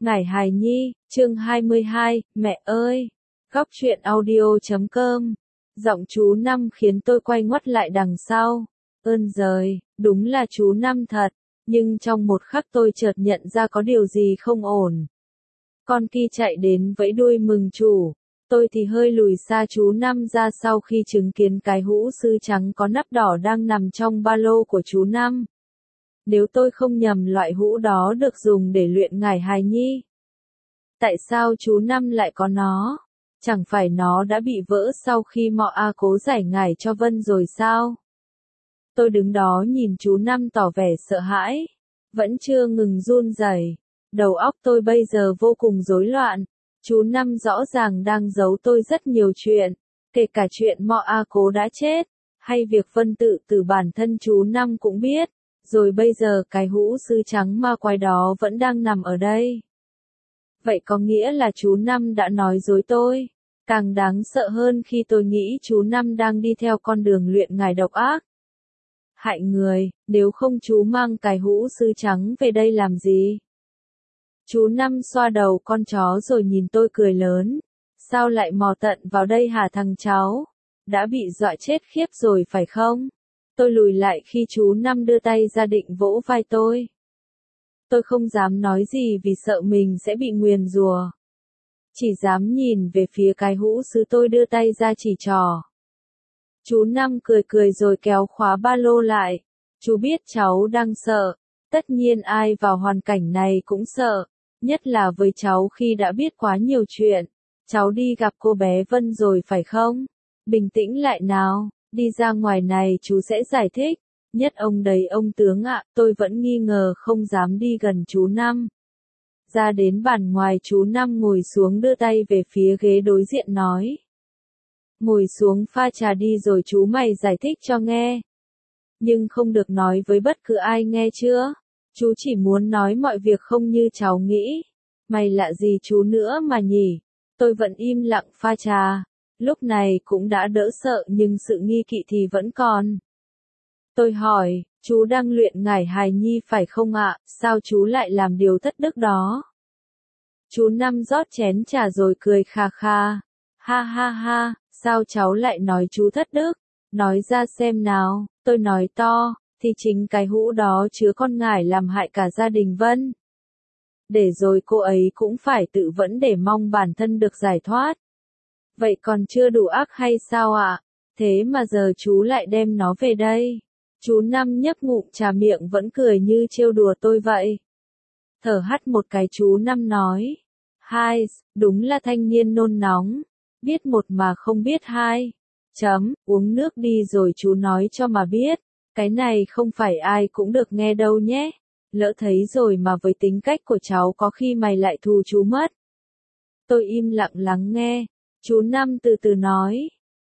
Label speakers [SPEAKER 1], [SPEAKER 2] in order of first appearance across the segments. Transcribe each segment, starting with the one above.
[SPEAKER 1] Ngải hài nhi, chương 22, mẹ ơi. Góc truyện audio.com. Giọng chú Năm khiến tôi quay ngoắt lại đằng sau. Ơn giời, đúng là chú Năm thật. Nhưng trong một khắc tôi chợt nhận ra có điều gì không ổn. Con Ki chạy đến vẫy đuôi mừng chủ. Tôi thì hơi lùi xa chú Năm ra sau khi chứng kiến cái hũ sư trắng có nắp đỏ đang nằm trong ba lô của chú Năm. Nếu tôi không nhầm loại hũ đó được dùng để luyện ngải hài nhi. Tại sao chú Năm lại có nó? Chẳng phải nó đã bị vỡ sau khi Mọ A cố giải ngải cho Vân rồi sao? Tôi đứng đó nhìn chú Năm tỏ vẻ sợ hãi. Vẫn chưa ngừng run rẩy. Đầu óc tôi bây giờ vô cùng rối loạn. Chú Năm rõ ràng đang giấu tôi rất nhiều chuyện. Kể cả chuyện Mọ A cố đã chết. Hay việc Vân tự tử bản thân chú Năm cũng biết. Rồi bây giờ cái hũ sư trắng ma quái đó vẫn đang nằm ở đây. Vậy có nghĩa là chú Năm đã nói dối tôi. Càng đáng sợ hơn khi tôi nghĩ chú Năm đang đi theo con đường luyện ngải độc ác. Hại người, nếu không chú mang cái hũ sư trắng về đây làm gì? Chú Năm xoa đầu con chó rồi nhìn tôi cười lớn. Sao lại mò tận vào đây hả thằng cháu? Đã bị dọa chết khiếp rồi phải không? Tôi lùi lại khi chú Năm đưa tay ra định vỗ vai tôi. Tôi không dám nói gì vì sợ mình sẽ bị nguyền rủa. Chỉ dám nhìn về phía cái hũ sư tôi đưa tay ra chỉ trỏ. Chú Năm cười cười rồi kéo khóa ba lô lại. Chú biết cháu đang sợ. Tất nhiên ai vào hoàn cảnh này cũng sợ. Nhất là với cháu khi đã biết quá nhiều chuyện. Cháu đi gặp cô bé Vân rồi phải không? Bình tĩnh lại nào. Đi ra ngoài này chú sẽ giải thích. Nhất ông đấy ông tướng ạ, tôi vẫn nghi ngờ không dám đi gần chú Năm. Ra đến bàn ngoài chú Năm ngồi xuống đưa tay về phía ghế đối diện nói. Ngồi xuống pha trà đi rồi chú mày giải thích cho nghe. Nhưng không được nói với bất cứ ai nghe chưa? Chú chỉ muốn nói mọi việc không như cháu nghĩ. Mày lạ gì chú nữa mà nhỉ? Tôi vẫn im lặng pha trà. Lúc này cũng đã đỡ sợ nhưng sự nghi kỵ thì vẫn còn. Tôi hỏi, chú đang luyện ngải hài nhi phải không ạ? Sao chú lại làm điều thất đức đó? Chú Năm rót chén trà rồi cười kha kha. Ha ha ha, sao cháu lại nói chú thất đức? Nói ra xem nào, tôi nói to, thì chính cái hũ đó chứa con ngải làm hại cả gia đình Vân. Để rồi cô ấy cũng phải tự vẫn để mong bản thân được giải thoát. Vậy còn chưa đủ ác hay sao ạ? Thế mà giờ chú lại đem nó về đây. Chú Năm nhấp ngụm trà miệng vẫn cười như trêu đùa tôi vậy. Thở hắt một cái chú Năm nói. Hai, đúng là thanh niên nôn nóng. Biết một mà không biết hai. Uống nước đi rồi chú nói cho mà biết. Cái này không phải ai cũng được nghe đâu nhé. Lỡ thấy rồi mà với tính cách của cháu có khi mày lại thù chú mất. Tôi im lặng lắng nghe. Chú Năm từ từ nói.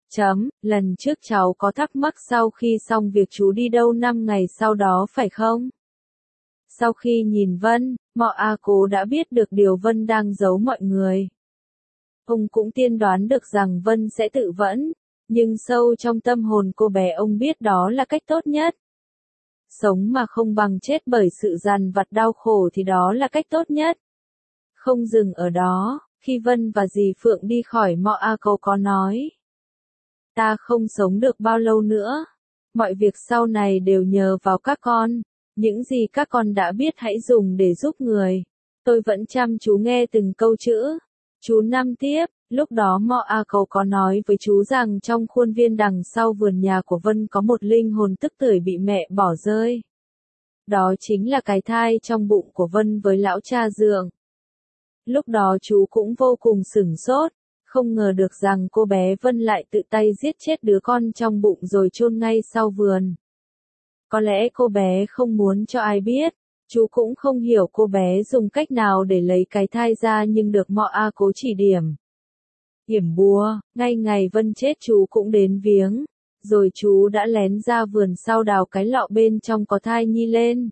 [SPEAKER 1] Lần trước cháu có thắc mắc sau khi xong việc chú đi đâu 5 ngày sau đó phải không? Sau khi nhìn Vân, Mọ A cố đã biết được điều Vân đang giấu mọi người. Ông cũng tiên đoán được rằng Vân sẽ tự vẫn, nhưng sâu trong tâm hồn cô bé ông biết đó là cách tốt nhất. Sống mà không bằng chết bởi sự dằn vặt đau khổ thì đó là cách tốt nhất. Không dừng ở đó, khi Vân và dì Phượng đi khỏi Mọ A cố có nói. Ta không sống được bao lâu nữa. Mọi việc sau này đều nhờ vào các con. Những gì các con đã biết hãy dùng để giúp người. Tôi vẫn chăm chú nghe từng câu chữ. Chú Năm tiếp, lúc đó Mọ A Cầu có nói với chú rằng trong khuôn viên đằng sau vườn nhà của Vân có một linh hồn tức tưởi bị mẹ bỏ rơi. Đó chính là cái thai trong bụng của Vân với lão cha Dượng. Lúc đó chú cũng vô cùng sửng sốt. Không ngờ được rằng cô bé Vân lại tự tay giết chết đứa con trong bụng rồi chôn ngay sau vườn. Có lẽ cô bé không muốn cho ai biết. Chú cũng không hiểu cô bé dùng cách nào để lấy cái thai ra nhưng được Mọ A cố chỉ điểm. Hiểm bùa, ngay ngày Vân chết chú cũng đến viếng. Rồi chú đã lén ra vườn sau đào cái lọ bên trong có thai nhi lên.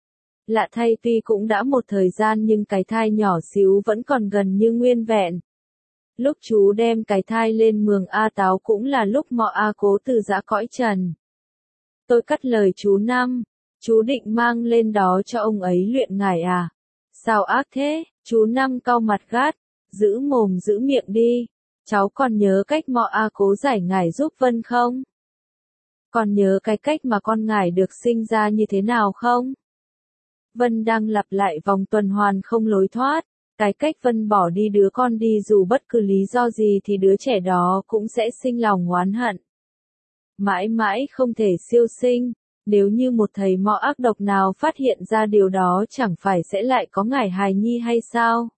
[SPEAKER 1] Lạ thay tuy cũng đã một thời gian nhưng cái thai nhỏ xíu vẫn còn gần như nguyên vẹn. Lúc chú đem cái thai lên mường A Táo cũng là lúc Mọ A cố từ giã cõi trần. Tôi cắt lời chú Năm. Chú định mang lên đó cho ông ấy luyện ngải à? Sao ác thế, chú Năm cau mặt gắt, giữ mồm giữ miệng đi. Cháu còn nhớ cách mọ A Cố giải ngải giúp Vân không? Còn nhớ cái cách mà con ngải được sinh ra như thế nào không? Vân đang lặp lại vòng tuần hoàn không lối thoát. Cái cách Vân bỏ đi đứa con đi dù bất cứ lý do gì thì đứa trẻ đó cũng sẽ sinh lòng oán hận. Mãi mãi không thể siêu sinh. Nếu như một thầy mọ ác độc nào phát hiện ra điều đó chẳng phải sẽ lại có ngải hài nhi hay sao?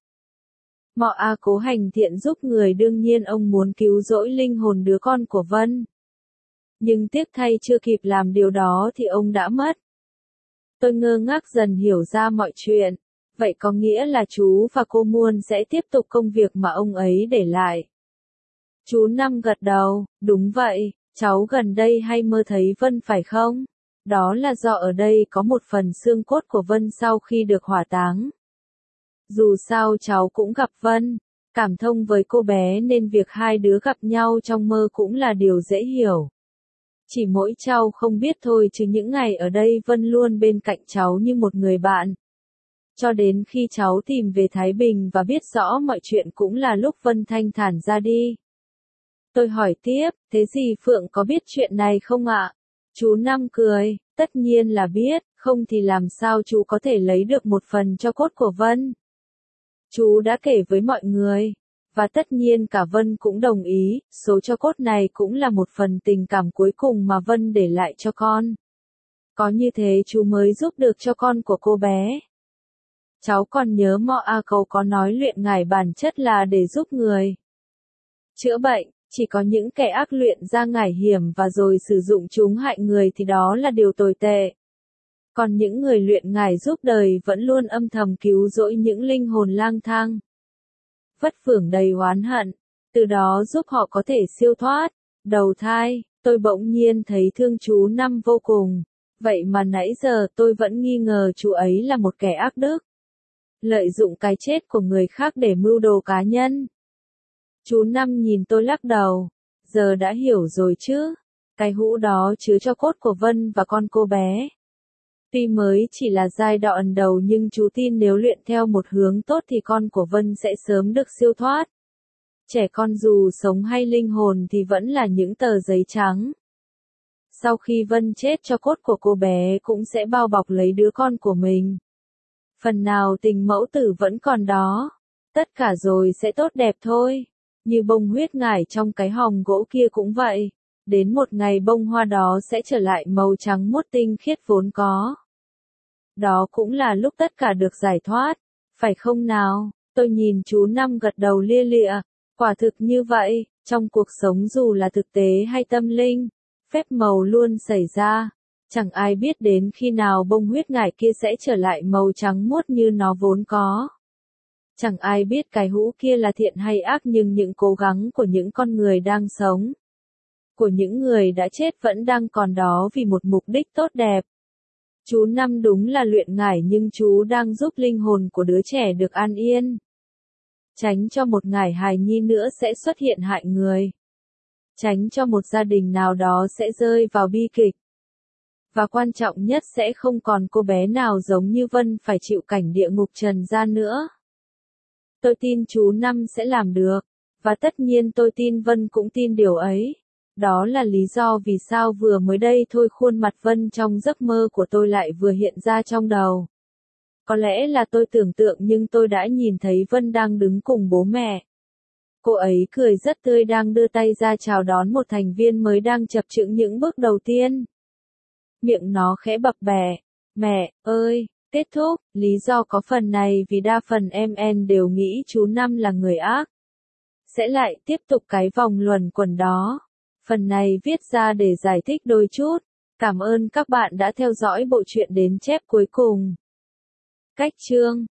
[SPEAKER 1] Mọ A Cố hành thiện giúp người, đương nhiên ông muốn cứu rỗi linh hồn đứa con của Vân. Nhưng tiếc thay chưa kịp làm điều đó thì ông đã mất. Tôi ngơ ngác dần hiểu ra mọi chuyện. Vậy có nghĩa là chú và cô Muôn sẽ tiếp tục công việc mà ông ấy để lại. Chú Năm gật đầu, đúng vậy, cháu gần đây hay mơ thấy Vân phải không? Đó là do ở đây có một phần xương cốt của Vân sau khi được hỏa táng. Dù sao cháu cũng gặp Vân, cảm thông với cô bé nên việc hai đứa gặp nhau trong mơ cũng là điều dễ hiểu. Chỉ mỗi cháu không biết thôi chứ những ngày ở đây Vân luôn bên cạnh cháu như một người bạn. Cho đến khi cháu tìm về Thái Bình và biết rõ mọi chuyện cũng là lúc Vân thanh thản ra đi. Tôi hỏi tiếp, thế dì Phượng có biết chuyện này không ạ? Chú Năm cười, tất nhiên là biết, không thì làm sao chú có thể lấy được một phần cho cốt của Vân. Chú đã kể với mọi người, và tất nhiên cả Vân cũng đồng ý, số cho cốt này cũng là một phần tình cảm cuối cùng mà Vân để lại cho con. Có như thế chú mới giúp được cho con của cô bé. Cháu còn nhớ mọ A Cố có nói luyện ngải bản chất là để giúp người chữa bệnh, chỉ có những kẻ ác luyện ra ngải hiểm và rồi sử dụng chúng hại người thì đó là điều tồi tệ. Còn những người luyện ngải giúp đời vẫn luôn âm thầm cứu rỗi những linh hồn lang thang vất vưởng đầy oán hận, từ đó giúp họ có thể siêu thoát, đầu thai. Tôi bỗng nhiên thấy thương chú Năm vô cùng, vậy mà nãy giờ tôi vẫn nghi ngờ chú ấy là một kẻ ác đức, lợi dụng cái chết của người khác để mưu đồ cá nhân. Chú Năm nhìn tôi lắc đầu, giờ đã hiểu rồi chứ, cái hũ đó chứa cho cốt của Vân và con cô bé. Tuy mới chỉ là giai đoạn đầu nhưng chú tin nếu luyện theo một hướng tốt thì con của Vân sẽ sớm được siêu thoát. Trẻ con dù sống hay linh hồn thì vẫn là những tờ giấy trắng. Sau khi Vân chết cho cốt của cô bé cũng sẽ bao bọc lấy đứa con của mình. Phần nào tình mẫu tử vẫn còn đó. Tất cả rồi sẽ tốt đẹp thôi. Như bông huyết ngải trong cái hòm gỗ kia cũng vậy. Đến một ngày bông hoa đó sẽ trở lại màu trắng muốt tinh khiết vốn có. Đó cũng là lúc tất cả được giải thoát. Phải không nào? Tôi nhìn chú Năm gật đầu lia lịa. Quả thực như vậy, trong cuộc sống dù là thực tế hay tâm linh, phép màu luôn xảy ra. Chẳng ai biết đến khi nào bông huyết ngải kia sẽ trở lại màu trắng muốt như nó vốn có. Chẳng ai biết cái hũ kia là thiện hay ác, nhưng những cố gắng của những con người đang sống, của những người đã chết vẫn đang còn đó vì một mục đích tốt đẹp. Chú Năm đúng là luyện ngải nhưng chú đang giúp linh hồn của đứa trẻ được an yên. Tránh cho một ngải hài nhi nữa sẽ xuất hiện hại người. Tránh cho một gia đình nào đó sẽ rơi vào bi kịch. Và quan trọng nhất sẽ không còn cô bé nào giống như Vân phải chịu cảnh địa ngục trần gian nữa. Tôi tin chú Năm sẽ làm được. Và tất nhiên tôi tin Vân cũng tin điều ấy. Đó là lý do vì sao vừa mới đây thôi khuôn mặt Vân trong giấc mơ của tôi lại vừa hiện ra trong đầu. Có lẽ là tôi tưởng tượng nhưng tôi đã nhìn thấy Vân đang đứng cùng bố mẹ. Cô ấy cười rất tươi đang đưa tay ra chào đón một thành viên mới đang chập chững những bước đầu tiên. Miệng nó khẽ bập bẹ. Mẹ ơi, kết thúc, lý do có phần này vì đa phần em đều nghĩ chú Năm là người ác. Sẽ lại tiếp tục cái vòng luẩn quẩn đó. Phần này viết ra để giải thích đôi chút. Cảm ơn các bạn đã theo dõi bộ truyện đến chép cuối cùng. Cách chương